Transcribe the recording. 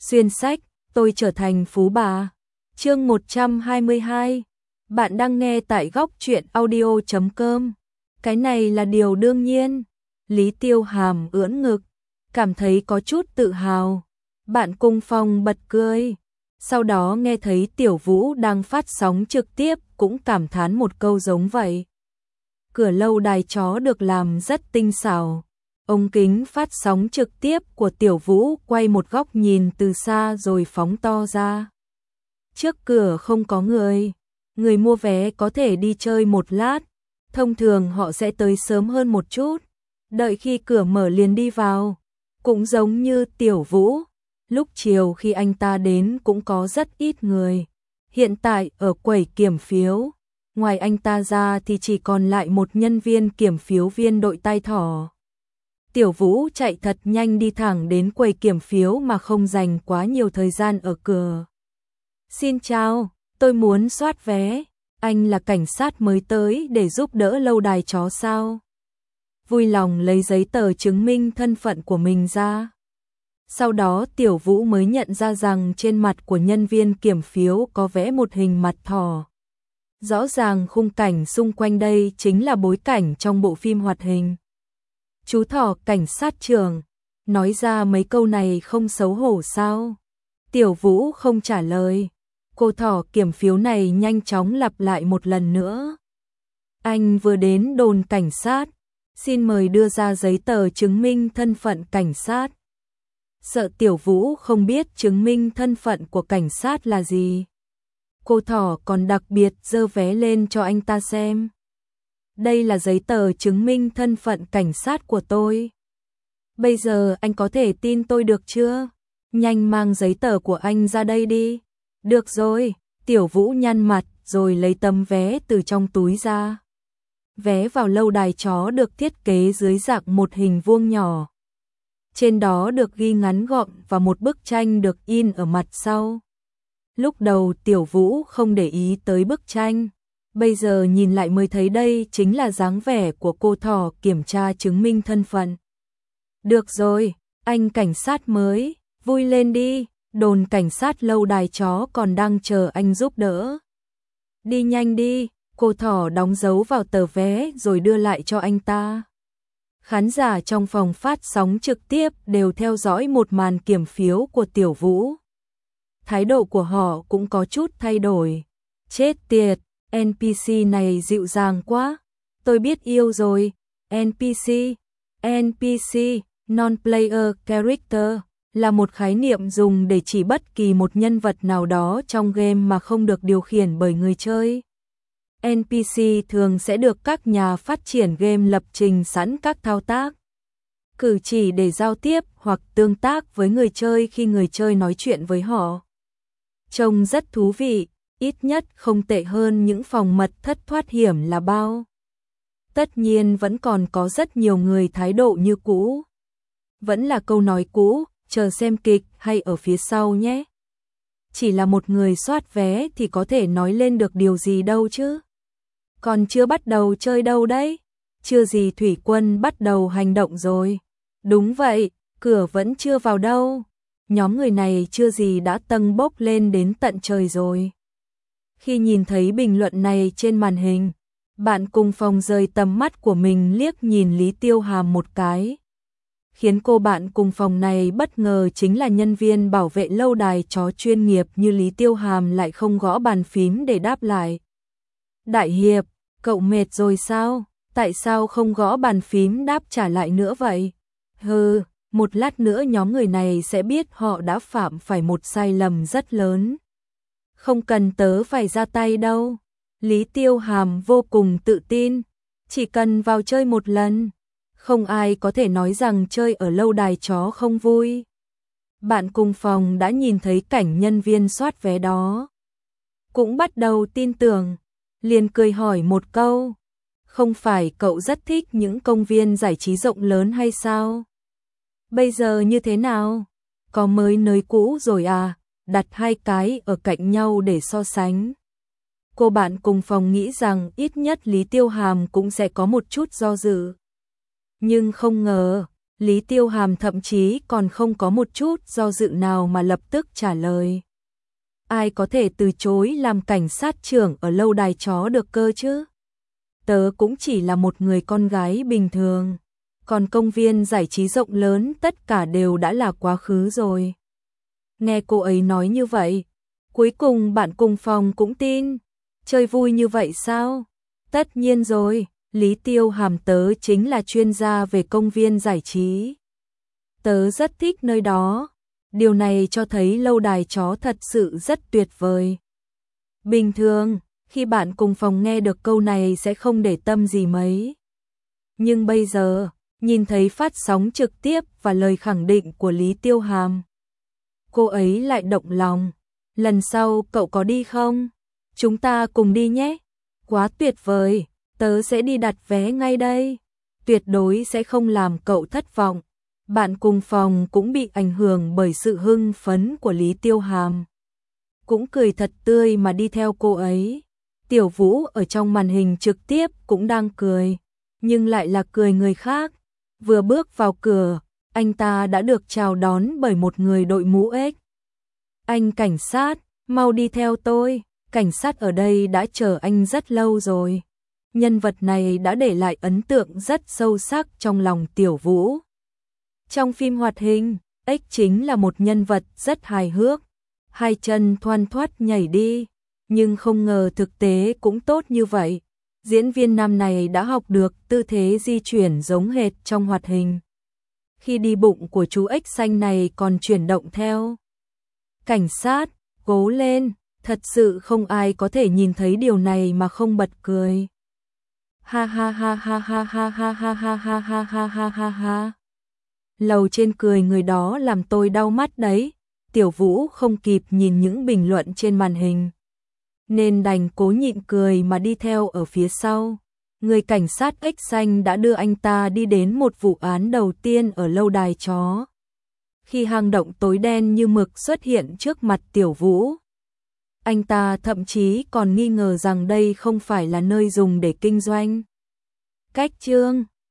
Xuyên sách, tôi trở thành phú bà. Chương 122. Bạn đang nghe tại góc truyện audio.com. Cái này là điều đương nhiên. Lý Tiêu Hàm ưỡn ngực, cảm thấy có chút tự hào. Bạn Cung Phong bật cười. Sau đó nghe thấy Tiểu Vũ đang phát sóng trực tiếp cũng cảm thán một câu giống vậy. Cửa lâu đài chó được làm rất tinh xảo. Ống kính phát sóng trực tiếp của Tiểu Vũ quay một góc nhìn từ xa rồi phóng to ra. Trước cửa không có người. Người mua vé có thể đi chơi một lát. Thông thường họ sẽ tới sớm hơn một chút. Đợi khi cửa mở liền đi vào. Cũng giống như Tiểu Vũ. Lúc chiều khi anh ta đến cũng có rất ít người. Hiện tại ở quầy kiểm phiếu, ngoài anh ta ra thì chỉ còn lại một nhân viên kiểm phiếu viên đội tai thỏ. Tiểu Vũ chạy thật nhanh đi thẳng đến quầy kiểm phiếu mà không dành quá nhiều thời gian ở cửa. Xin chào, tôi muốn soát vé. Anh là cảnh sát mới tới để giúp đỡ lâu đài chó sao? Vui lòng lấy giấy tờ chứng minh thân phận của mình ra. Sau đó Tiểu Vũ mới nhận ra rằng trên mặt của nhân viên kiểm phiếu có vẽ một hình mặt thỏ. Rõ ràng khung cảnh xung quanh đây chính là bối cảnh trong bộ phim hoạt hình. Chú thỏ cảnh sát trưởng, nói ra mấy câu này không xấu hổ sao? Tiểu Vũ không trả lời. Cô thỏ kiểm phiếu này nhanh chóng lặp lại một lần nữa. Anh vừa đến đồn cảnh sát, xin mời đưa ra giấy tờ chứng minh thân phận cảnh sát. Sợ Tiểu Vũ không biết chứng minh thân phận của cảnh sát là gì. Cô thỏ còn đặc biệt giơ vé lên cho anh ta xem. Đây là giấy tờ chứng minh thân phận cảnh sát của tôi. Bây giờ anh có thể tin tôi được chưa? Nhanh mang giấy tờ của anh ra đây đi. Được rồi, Tiểu Vũ nhăn mặt rồi lấy tấm vé từ trong túi ra. Vé vào lâu đài chó được thiết kế dưới dạng một hình vuông nhỏ. Trên đó được ghi ngắn gọn và một bức tranh được in ở mặt sau. Lúc đầu Tiểu Vũ không để ý tới bức tranh. Bây giờ nhìn lại mới thấy đây chính là dáng vẻ của cô thỏ kiểm tra chứng minh thân phận. Được rồi, anh cảnh sát mới, vui lên đi, đồn cảnh sát lâu đài chó còn đang chờ anh giúp đỡ. Đi nhanh đi, cô thỏ đóng dấu vào tờ vé rồi đưa lại cho anh ta. Khán giả trong phòng phát sóng trực tiếp đều theo dõi một màn kiểm phiếu của Tiểu Vũ. Thái độ của họ cũng có chút thay đổi. Chết tiệt, NPC này dịu dàng quá. Tôi biết yêu rồi. NPC, non-player character, là một khái niệm dùng để chỉ bất kỳ một nhân vật nào đó trong game mà không được điều khiển bởi người chơi. NPC thường sẽ được các nhà phát triển game lập trình sẵn các thao tác, cử chỉ để giao tiếp hoặc tương tác với người chơi khi người chơi nói chuyện với họ. Trông rất thú vị, ít nhất không tệ hơn những phòng mật thất thoát hiểm là bao. Tất nhiên vẫn còn có rất nhiều người thái độ như cũ. Vẫn là câu nói cũ, chờ xem kịch hay ở phía sau nhé. Chỉ là một người soát vé thì có thể nói lên được điều gì đâu chứ. Còn chưa bắt đầu chơi đâu đấy. Chưa gì thủy quân bắt đầu hành động rồi. Đúng vậy, cửa vẫn chưa vào đâu. Nhóm người này chưa gì đã tâng bốc lên đến tận trời rồi. Khi nhìn thấy bình luận này trên màn hình, bạn Cung Phong rời tầm mắt của mình liếc nhìn Lý Tiêu Hàm một cái. Khiến cô bạn cùng phòng này bất ngờ chính là nhân viên bảo vệ lâu đài chó chuyên nghiệp như Lý Tiêu Hàm lại không gõ bàn phím để đáp lại. Đại hiệp, cậu mệt rồi sao? Tại sao không gõ bàn phím đáp trả lại nữa vậy? Hừ, một lát nữa nhóm người này sẽ biết họ đã phạm phải một sai lầm rất lớn. Không cần tớ phải ra tay đâu. Lý Tiêu Hàm vô cùng tự tin. Chỉ cần vào chơi một lần. Không ai có thể nói rằng chơi ở lâu đài chó không vui. Bạn cùng phòng đã nhìn thấy cảnh nhân viên soát vé đó. Cũng bắt đầu tin tưởng. Liền cười hỏi một câu. Không phải cậu rất thích những công viên giải trí rộng lớn hay sao? Bây giờ như thế nào? Có mới nới cũ rồi à? Đặt hai cái ở cạnh nhau để so sánh. Cô bạn cùng phòng nghĩ rằng ít nhất Lý Tiêu Hàm cũng sẽ có một chút do dự. Nhưng không ngờ, Lý Tiêu Hàm thậm chí còn không có một chút do dự nào mà lập tức trả lời. Ai có thể từ chối làm cảnh sát trưởng ở lâu đài chó được cơ chứ? Tớ cũng chỉ là một người con gái bình thường, còn công viên giải trí rộng lớn tất cả đều đã là quá khứ rồi. Nghe cô ấy nói như vậy, cuối cùng bạn cùng phòng cũng tin. Chơi vui như vậy sao? Tất nhiên rồi, Lý Tiêu Hàm tớ chính là chuyên gia về công viên giải trí. Tớ rất thích nơi đó. Điều này cho thấy lâu đài chó thật sự rất tuyệt vời. Bình thường, khi bạn cùng phòng nghe được câu này sẽ không để tâm gì mấy. Nhưng bây giờ, nhìn thấy phát sóng trực tiếp và lời khẳng định của Lý Tiêu Hàm, cô ấy lại động lòng. Lần sau cậu có đi không? Chúng ta cùng đi nhé. Quá tuyệt vời, tớ sẽ đi đặt vé ngay đây. Tuyệt đối sẽ không làm cậu thất vọng. Bạn cùng phòng cũng bị ảnh hưởng bởi sự hưng phấn của Lý Tiêu Hàm. Cũng cười thật tươi mà đi theo cô ấy. Tiểu Vũ ở trong màn hình trực tiếp cũng đang cười, nhưng lại là cười người khác. Vừa bước vào cửa, anh ta đã được chào đón bởi một người đội mũ ếch. Anh cảnh sát, mau đi theo tôi, cảnh sát ở đây đã chờ anh rất lâu rồi. Nhân vật này đã để lại ấn tượng rất sâu sắc trong lòng Tiểu Vũ. Trong phim hoạt hình, ếch chính là một nhân vật rất hài hước, hai chân thoăn thoắt nhảy đi, nhưng không ngờ thực tế cũng tốt như vậy. Diễn viên nam này đã học được tư thế di chuyển giống hệt trong hoạt hình. Khi đi bụng của chú ếch xanh này còn chuyển động theo. Cảnh sát, cố lên, thật sự không ai có thể nhìn thấy điều này mà không bật cười. Ha ha ha ha ha ha ha ha ha ha ha ha ha ha ha. Lầu trên cười người đó làm tôi đau mắt đấy. Tiểu Vũ không kịp nhìn những bình luận trên màn hình, nên đành cố nhịn cười mà đi theo ở phía sau. Người cảnh sát ếch xanh đã đưa anh ta đi đến một vụ án đầu tiên ở lâu đài chó. Khi hang động tối đen như mực xuất hiện trước mặt Tiểu Vũ, anh ta thậm chí còn nghi ngờ rằng đây không phải là nơi dùng để kinh doanh. Cách chương